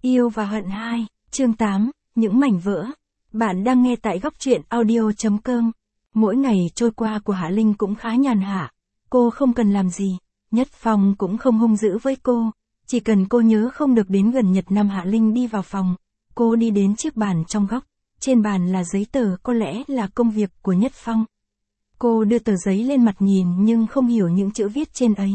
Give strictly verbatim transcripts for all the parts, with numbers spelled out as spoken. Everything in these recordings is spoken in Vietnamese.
Yêu và hận hai, chương tám, những mảnh vỡ. Bạn đang nghe tại góc truyện audio chấm com. Mỗi ngày trôi qua của Hạ Linh cũng khá nhàn hạ. Cô không cần làm gì, Nhất Phong cũng không hung dữ với cô. Chỉ cần cô nhớ không được đến gần Nhật Nam. Hạ Linh đi vào phòng. Cô đi đến chiếc bàn trong góc. Trên bàn là giấy tờ, có lẽ là công việc của Nhất Phong. Cô đưa tờ giấy lên mặt nhìn nhưng không hiểu những chữ viết trên ấy.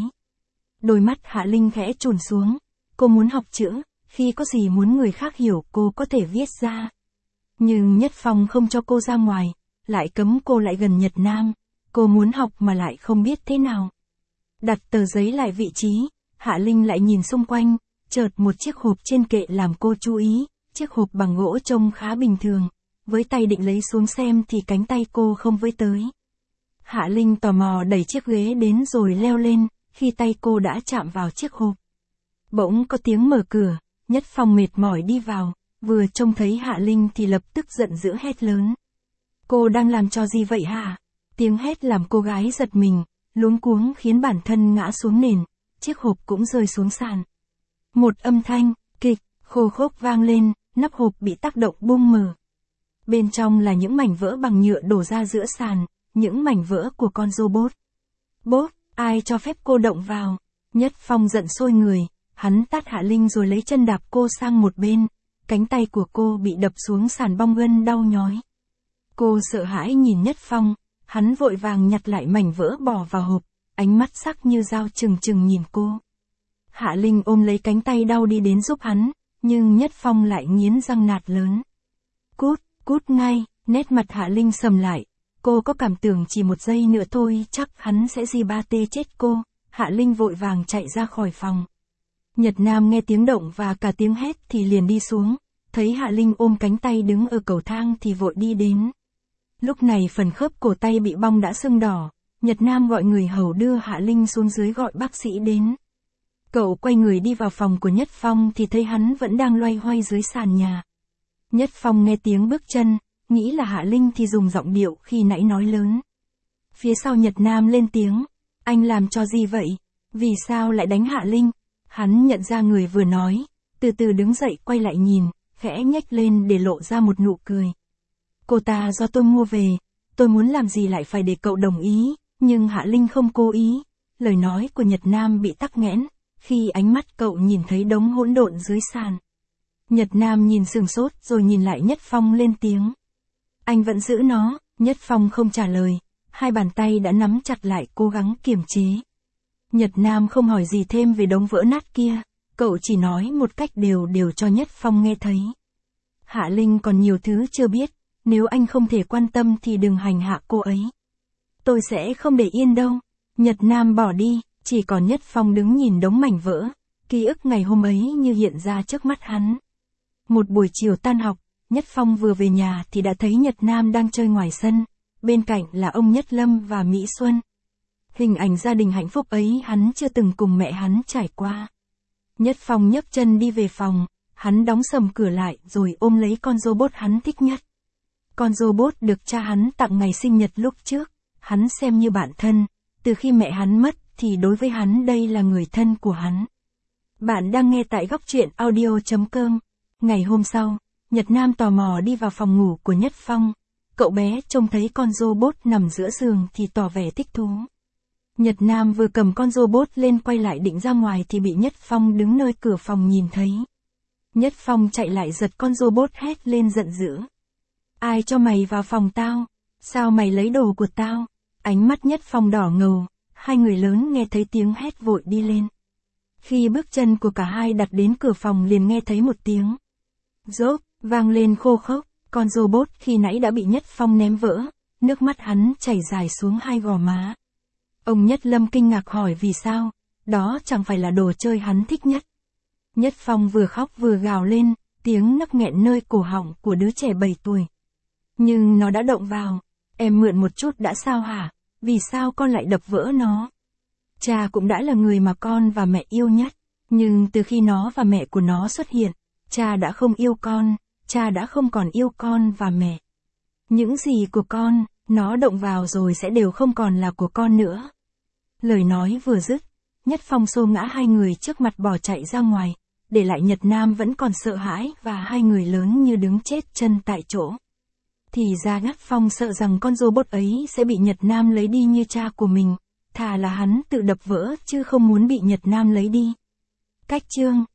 Đôi mắt Hạ Linh khẽ chùn xuống. Cô muốn học chữ, khi có gì muốn người khác hiểu cô có thể viết ra. Nhưng Nhất Phong không cho cô ra ngoài, lại cấm cô lại gần Nhật Nam. Cô muốn học mà lại không biết thế nào. Đặt tờ giấy lại vị trí, Hạ Linh lại nhìn xung quanh, chợt một chiếc hộp trên kệ làm cô chú ý. Chiếc hộp bằng gỗ trông khá bình thường, với tay định lấy xuống xem thì cánh tay cô không với tới. Hạ Linh tò mò đẩy chiếc ghế đến rồi leo lên, khi tay cô đã chạm vào chiếc hộp. Bỗng có tiếng mở cửa, Nhất Phong mệt mỏi đi vào, vừa trông thấy Hạ Linh thì lập tức giận dữ hét lớn. Cô đang làm trò gì vậy hả? Tiếng hét làm cô gái giật mình, luống cuống khiến bản thân ngã xuống nền, chiếc hộp cũng rơi xuống sàn. Một âm thanh, kịch, khô khốc vang lên, nắp hộp bị tác động bung mở. Bên trong là những mảnh vỡ bằng nhựa đổ ra giữa sàn, những mảnh vỡ của con robot. Bốp, ai cho phép cô động vào? Nhất Phong giận sôi người, hắn tát Hạ Linh rồi lấy chân đạp cô sang một bên, cánh tay của cô bị đập xuống sàn bong gân đau nhói. Cô sợ hãi nhìn Nhất Phong, hắn vội vàng nhặt lại mảnh vỡ bỏ vào hộp, ánh mắt sắc như dao trừng trừng nhìn cô. Hạ Linh ôm lấy cánh tay đau đi đến giúp hắn, nhưng Nhất Phong lại nghiến răng nạt lớn. Cút, cút ngay, nét mặt Hạ Linh sầm lại. Cô có cảm tưởng chỉ một giây nữa thôi chắc hắn sẽ di ba tê chết cô. Hạ Linh vội vàng chạy ra khỏi phòng. Nhật Nam nghe tiếng động và cả tiếng hét thì liền đi xuống. Thấy Hạ Linh ôm cánh tay đứng ở cầu thang thì vội đi đến. Lúc này phần khớp cổ tay bị bong đã sưng đỏ. Nhật Nam gọi người hầu đưa Hạ Linh xuống dưới gọi bác sĩ đến. Cậu quay người đi vào phòng của Nhất Phong thì thấy hắn vẫn đang loay hoay dưới sàn nhà. Nhất Phong nghe tiếng bước chân, nghĩ là Hạ Linh thì dùng giọng điệu khi nãy nói lớn. Phía sau Nhật Nam lên tiếng, anh làm cho gì vậy? Vì sao lại đánh Hạ Linh? Hắn nhận ra người vừa nói, từ từ đứng dậy quay lại nhìn, khẽ nhếch lên để lộ ra một nụ cười. Cô ta do tôi mua về, tôi muốn làm gì lại phải để cậu đồng ý, nhưng Hạ Linh không cố ý. Lời nói của Nhật Nam bị tắc nghẽn, khi ánh mắt cậu nhìn thấy đống hỗn độn dưới sàn. Nhật Nam nhìn sừng sốt rồi nhìn lại Nhất Phong lên tiếng. Anh vẫn giữ nó, Nhất Phong không trả lời, hai bàn tay đã nắm chặt lại cố gắng kiềm chế. Nhật Nam không hỏi gì thêm về đống vỡ nát kia, cậu chỉ nói một cách đều đều cho Nhất Phong nghe thấy. Hạ Linh còn nhiều thứ chưa biết, nếu anh không thể quan tâm thì đừng hành hạ cô ấy. Tôi sẽ không để yên đâu. Nhật Nam bỏ đi, chỉ còn Nhất Phong đứng nhìn đống mảnh vỡ, ký ức ngày hôm ấy như hiện ra trước mắt hắn. Một buổi chiều tan học, Nhất Phong vừa về nhà thì đã thấy Nhật Nam đang chơi ngoài sân, bên cạnh là ông Nhất Lâm và Mỹ Xuân. Hình ảnh gia đình hạnh phúc ấy hắn chưa từng cùng mẹ hắn trải qua. Nhất Phong nhấc chân đi về phòng, hắn đóng sầm cửa lại rồi ôm lấy con robot hắn thích nhất. Con robot được cha hắn tặng ngày sinh nhật lúc trước, hắn xem như bạn thân, từ khi mẹ hắn mất thì đối với hắn đây là người thân của hắn. Bạn đang nghe tại góc truyện audio chấm com. Ngày hôm sau, Nhật Nam tò mò đi vào phòng ngủ của Nhất Phong. Cậu bé trông thấy con robot nằm giữa giường thì tỏ vẻ thích thú. Nhật Nam vừa cầm con robot lên quay lại định ra ngoài thì bị Nhất Phong đứng nơi cửa phòng nhìn thấy. Nhất Phong chạy lại giật con robot hét lên giận dữ. Ai cho mày vào phòng tao? Sao mày lấy đồ của tao? Ánh mắt Nhất Phong đỏ ngầu, hai người lớn nghe thấy tiếng hét vội đi lên. Khi bước chân của cả hai đặt đến cửa phòng liền nghe thấy một tiếng rốp vang lên khô khốc, con robot khi nãy đã bị Nhất Phong ném vỡ, nước mắt hắn chảy dài xuống hai gò má. Ông Nhất Lâm kinh ngạc hỏi vì sao, đó chẳng phải là đồ chơi hắn thích nhất. Nhất Phong vừa khóc vừa gào lên, tiếng nấc nghẹn nơi cổ họng của đứa trẻ bảy tuổi. Nhưng nó đã động vào, em mượn một chút đã sao hả, vì sao con lại đập vỡ nó? Cha cũng đã là người mà con và mẹ yêu nhất, nhưng từ khi nó và mẹ của nó xuất hiện, cha đã không yêu con, cha đã không còn yêu con và mẹ. Những gì của con, nó động vào rồi sẽ đều không còn là của con nữa. Lời nói vừa dứt, Nhất Phong xô ngã hai người trước mặt bỏ chạy ra ngoài, để lại Nhật Nam vẫn còn sợ hãi và hai người lớn như đứng chết chân tại chỗ. Thì ra Nhất Phong sợ rằng con robot ấy sẽ bị Nhật Nam lấy đi như cha của mình, thà là hắn tự đập vỡ chứ không muốn bị Nhật Nam lấy đi. Cách chương